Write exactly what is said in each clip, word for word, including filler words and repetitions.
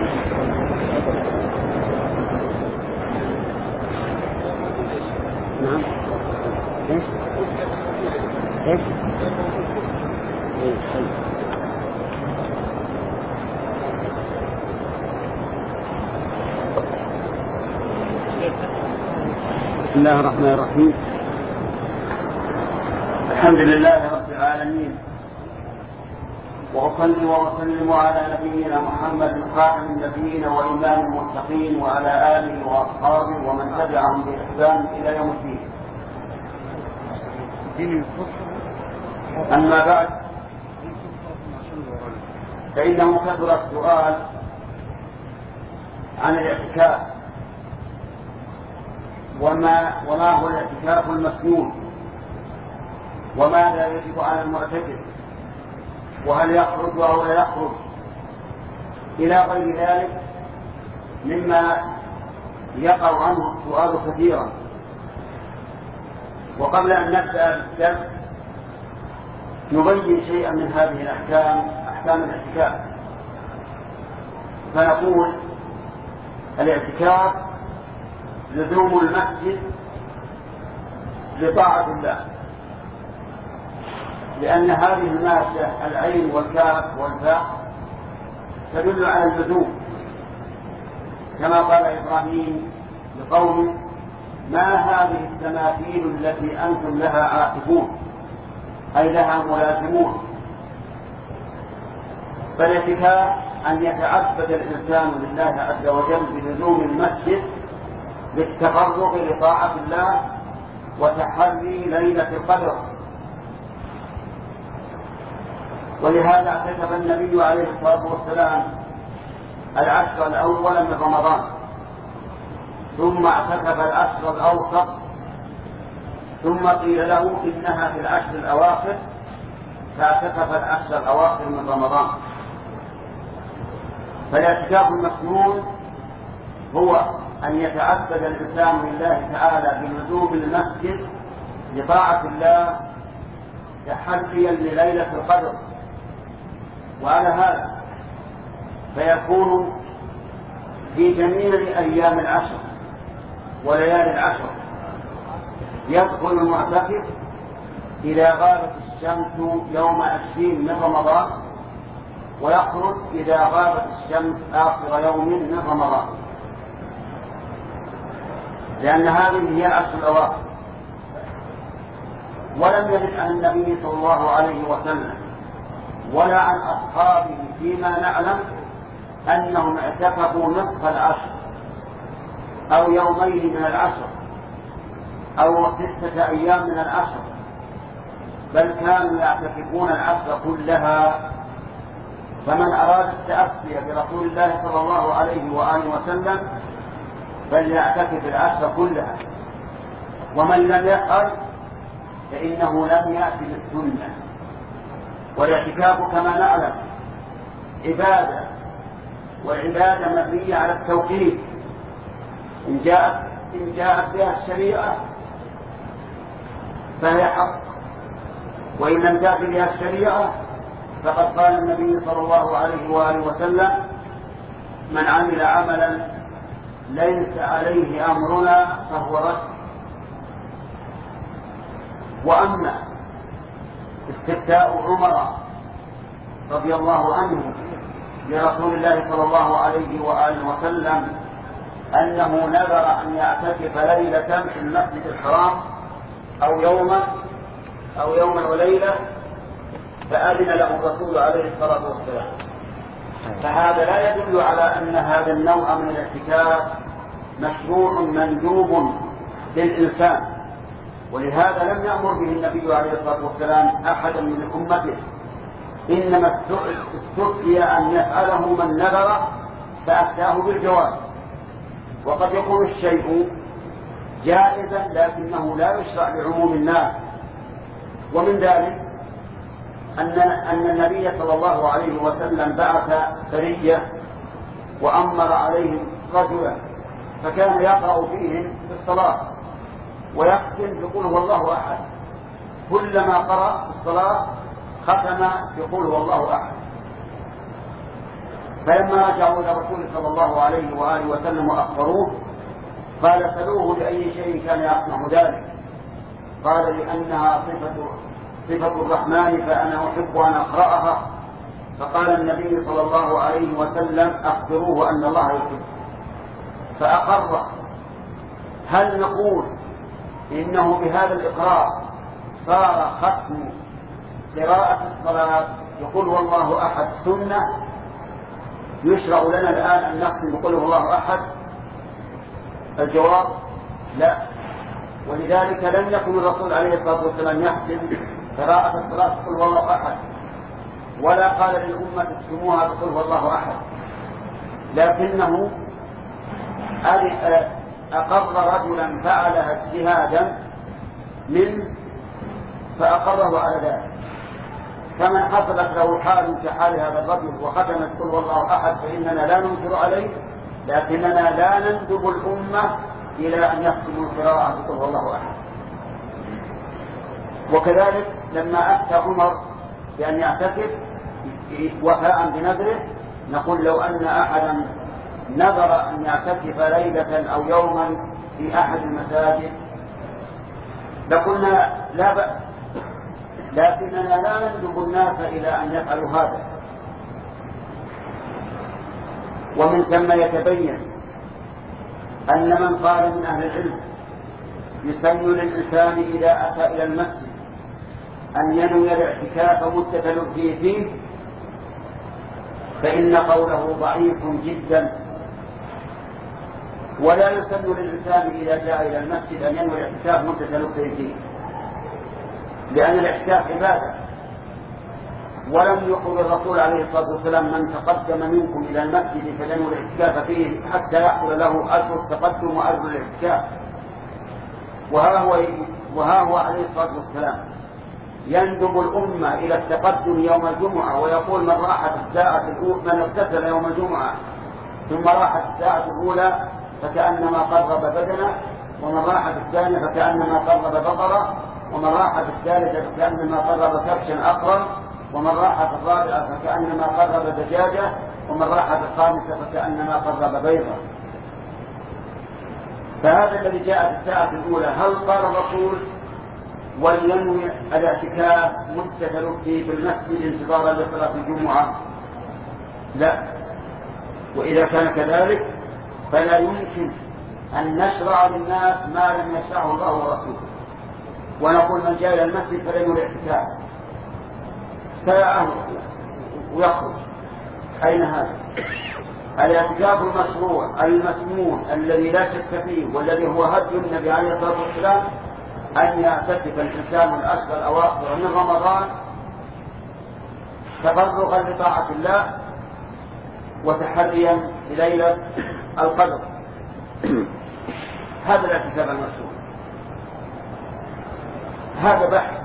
نعم. ايش؟ ايش؟ بسم الله الرحمن الرحيم. الحمد لله رب العالمين، وأصلي وأسلم على نبينا محمد خاتم النبيين وإمام المتقين وعلى آله وأصحابه ومن تبعهم بإحسان إلى يوم الدين. أما بعد، فإنه كثر السؤال عن الاعتكاف، وما, وما هو الاعتكاف المسنون، وماذا يجب على المعتكف، وهل يخرج أو لا يخرج، إلى غير ذلك مما يقع عنه السؤال كثيرا. وقبل أن نبدأ الدرس نبين شيئا من هذه الأحكام، أحكام الاعتكاف. فنقول الاعتكاف لزوم المسجد لطاعة الله، لأن هذه المادة العين والكاف والفاء تدل على اللزوم، كما قال إبراهيم لقومه: ما هذه التماثيل التي أنتم لها عاكفون، أي لها ملازمون. فالاعتكاف أن يتعبد الإنسان لله عز وجل بلزوم المسجد بالتفرغ لطاعة الله وتحري ليلة القدر. ولهذا اعتكف النبي عليه الصلاة والسلام العشر الأول من رمضان، ثم اعتكف العشر الأوسط، ثم قيل له إنها في العشر الأواخر فاعتكف العشر الأواخر من رمضان. فالاعتكاف المسنون هو أن يتعبد الإنسان لله تعالى بلزوم المسجد لطاعة الله تحريا لليلة القدر. وعلى هذا فيكون في جميع أيام العشر وليالي العشر يدخل المعتكف إذا غابت الشمس يوم عشرين من رمضان، ويخرج إذا غابت الشمس آخر يوم من رمضان، لأن هذه هي العشر الأواخر. ولم يرد عن النبي صلى الله عليه وسلم ولا عن أصحابه فيما نعلم أنهم اعتكفوا نصف العشر أو يومين من العشر أو ستة أيام من العشر، بل كانوا يعتكفون العشر كلها. فمن أراد التأسي برسول الله صلى الله عليه وآله وسلم فليعتكف العشر كلها، ومن لم يفعل فإنه لم يأتي بالسنة. والاعتكاف كما نعلم عبادة، والعبادة مبنية على التوحيد. إن جاءت إن جاءت بها الشريعة فهي حق، وإن لم تأت بها الشريعة فقد قال النبي صلى الله عليه وآله وسلم: من عمل عملا ليس عليه أمرنا فهو رد. وأما استفتاء عمر رضي الله عنه لرسول الله صلى الله عليه وآله وسلم أنه نذر أن يعتكف ليلة في المسجد الحرام أو يوما أو يوما وليلة، فأذن له الرسول عليه الصلاة والسلام. فهذا لا يدل على أن هذا النوع من الاعتكاف مشروع مندوب للإنسان، ولهذا لم يأمر به النبي عليه الصلاة والسلام أحدا من أمته، إنما استفتي أن يفعله من نذر فأفتاه بالجواز. وقد يكون الشيء جائزا لكنه لا يشرع لعموم الناس. ومن ذلك أن أن النبي صلى الله عليه وسلم بعث سرية وأمر عليهم رجلا، فكان يقرأ فيهم في الصلاة ويختم بقول هو الله أحد، كلما قرأ في الصلاة ختم بقول هو الله أحد. فلما رجعوا إلى رسول صلى الله عليه وآله وسلم وأخبروه قال سلوه لأي شيء كان يصنع ذلك، قال لأنها صفة, صفة الرحمن فأنا أحب أن أقرأها. فقال النبي صلى الله عليه وسلم أخبروه أن الله يحب، فأقر. هل نقول إنه بهذا الإقرار صار ختم قراءة الصلاة يقول والله أحد سنة يشرع لنا الآن أن نختم بقول والله أحد؟ الجواب لا. ولذلك لم يكن الرسول عليه الصلاة والسلام يختم قراءة الصلاة بقول والله أحد، ولا قال للأمة اختموها بقول والله أحد، لكنه أقر رجلا فعلها اجتهادا منه فأقره على ذلك. فمن حصلت له حال كحال هذا الرجل وختمت قل والله أحد فإننا لا ننكر عليه، لكننا لا نندب الأمة إلى أن يختموا القراءة بقل والله أحد. وكذلك لما أفتى عمر بأن يعتكف وفاء بنذره نقول لو أن أحدا نذر أن يعتكف ليلة أو يوما في أحد المساجد لقلنا لا بأس، لكننا لا ندب الناس إلى أن يفعلوا هذا. ومن ثم يتبين أن من قال من أهل العلم يسن للإنسان إذا أتى إلى المسجد أن ينوي الاعتكاف مدة لبثه فيه فإن قوله ضعيف جدا، ولا يسن للإنسان إذا جاء إلى المسجد أن ينوي الاعتكاف مدة لبثه فيه، لأن الاعتكاف عبادة. ولم يقل الرسول عليه الصلاة والسلام من تقدم منكم إلى المسجد فلينوي الاعتكاف فيه حتى يحصل له أجر التقدم وأجر الاعتكاف. وها هو وها هو عليه الصلاة والسلام يندب الأمة إلى التقدم يوم الجمعة ويقول من راحت الساعة الأولى من اغتسل يوم الجمعة ثم راحت الساعة الأولى فكأنما قرب بدنه، ومن راحت الثانية فكأنما قرب بقرة، ومن راحت الثالثة فكأنما قرب كبشا أقرا، ومن راحت الرابعة فكأنما قرب دجاجة، ومن راحت الخامسة فكأنما قرب بيضة. فهذا الذي جاء في الساعة الأولى هل قال الرسول ولينوي الاعتكاف مدة لبثه في المسجد انتظارا لصلاة الجمعة؟ لا. وإذا كان كذلك فلا يمكن أن نشرع للناس ما لم يشرعه الله ورسوله ونقول من جاء إلى المسجد فلينوي الاعتكاف ساعة ويخرج. أين هذا؟ الاعتكاف المشروع المسمون الذي لا شك فيه والذي هو هدي النبي عليه الصلاة والسلام أن يعتكف الإنسان الأشهر الأواخر من رمضان تفرغا لطاعة الله وتحريا لليلة القدر. هذا الاعتكاف المشروع. هذا بحث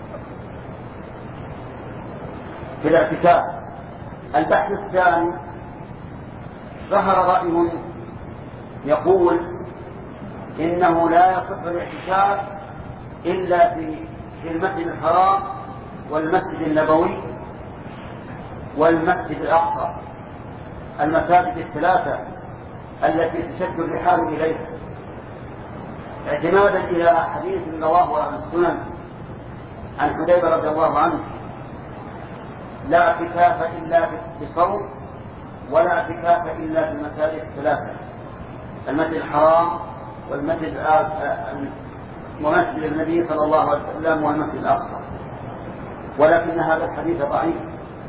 في الاعتكاف. البحث الثاني ظهر رأي يقول إنه لا يصح الاعتكاف إلا في المسجد الحرام والمسجد النبوي والمسجد الأقصى، المساجد الثلاثة التي تشد الرحال إليها، اعتمادا إلى حديث رواه عن السنن عن حذيفة رضي الله عنه لا اعتكاف إلا بصوم ولا اعتكاف إلا في المساجد الثلاثة، المسجد الحرام والمسجد ومسجد النبي صلى الله عليه وسلم والمسجد الأقصى. ولكن هذا الحديث ضعيف.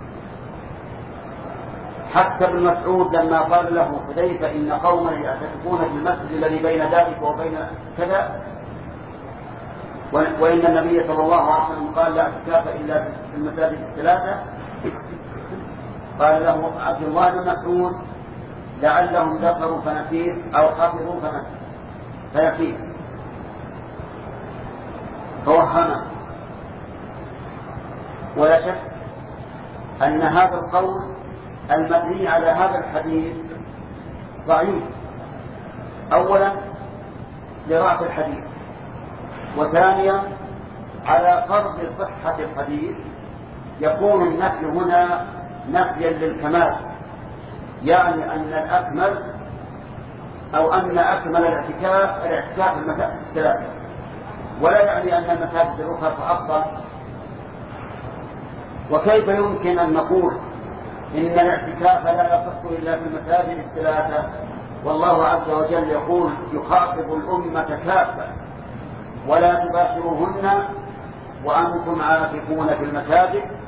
حتى ابن مسعود لما قال له حذيفة إن قوما يعتكفون في المسجد الذي بين ذلك وبين كذا وإن النبي صلى الله عليه وسلم قال لا اعتكاف إلا في المساجد الثلاثة، قال له عبد الله بن مسعود لعلهم ذكروا فنسير أو حفظوا فنسير فوهمه. ولا شك أن هذا القول المبني على هذا الحديث ضعيف، أولا لضعف الحديث، وثانيا على فرض صحة الحديث يكون النفي هنا نفيا للكمال يعني أن الأكمل أو أن أكمل الاعتكاف الاعتكاف في المساجد الثلاثة، ولا يعني أن المساجد الأخرى أفضل. وكيف يمكن أن نقول إن الاعتكاف لا يصح إلا في المساجد الثلاثة والله عز وجل يقول يخاطب الأمة كافة ولا تباشروهن وأنتم عاكفون في المساجد